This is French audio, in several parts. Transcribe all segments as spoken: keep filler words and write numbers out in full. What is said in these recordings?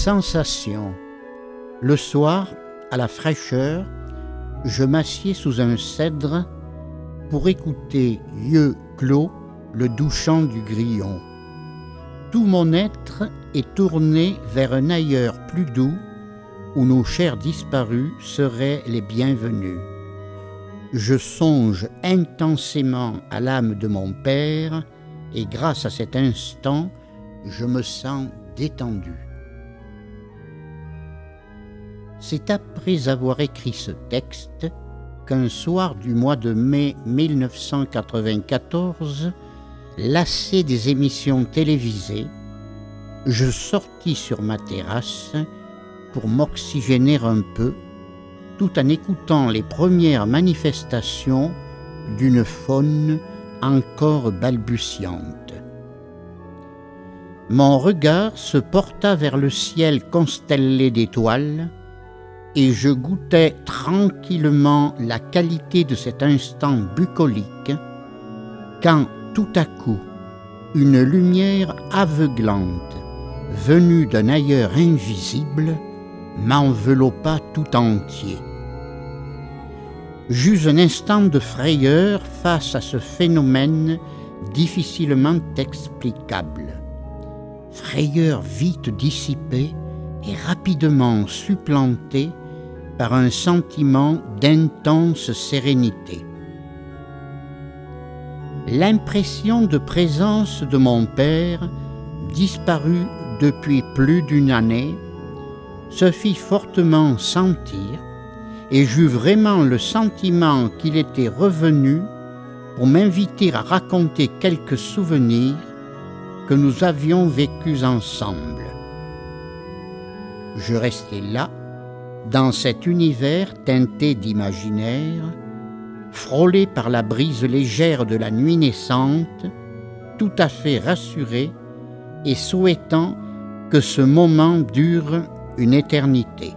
Sensation. Le soir, à la fraîcheur, je m'assieds sous un cèdre pour écouter, yeux clos, le doux chant du grillon. Tout mon être est tourné vers un ailleurs plus doux où nos chers disparus seraient les bienvenus. Je songe intensément à l'âme de mon père et grâce à cet instant, je me sens détendu. C'est après avoir écrit ce texte qu'un soir du mois de mai mille neuf cent quatre-vingt-quatorze, lassé des émissions télévisées, je sortis sur ma terrasse pour m'oxygéner un peu, tout en écoutant les premières manifestations d'une faune encore balbutiante. Mon regard se porta vers le ciel constellé d'étoiles et je goûtais tranquillement la qualité de cet instant bucolique quand, tout à coup, une lumière aveuglante, venue d'un ailleurs invisible, m'enveloppa tout entier. J'eus un instant de frayeur face à ce phénomène difficilement explicable. Frayeur vite dissipée et rapidement supplantée par un sentiment d'intense sérénité. L'impression de présence de mon père, disparu depuis plus d'une année, se fit fortement sentir et j'eus vraiment le sentiment qu'il était revenu pour m'inviter à raconter quelques souvenirs que nous avions vécus ensemble. Je restais là, dans cet univers teinté d'imaginaire, frôlé par la brise légère de la nuit naissante, tout à fait rassuré et souhaitant que ce moment dure une éternité.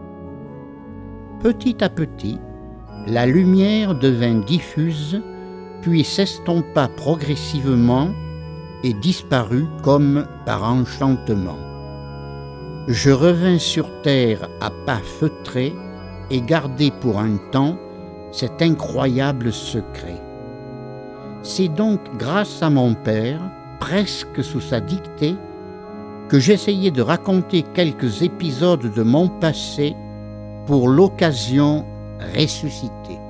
Petit à petit, la lumière devint diffuse, puis s'estompa progressivement et disparut comme par enchantement. Je revins sur terre à pas feutrés et gardai pour un temps cet incroyable secret. C'est donc grâce à mon père, presque sous sa dictée, que j'essayais de raconter quelques épisodes de mon passé pour l'occasion ressuscitée.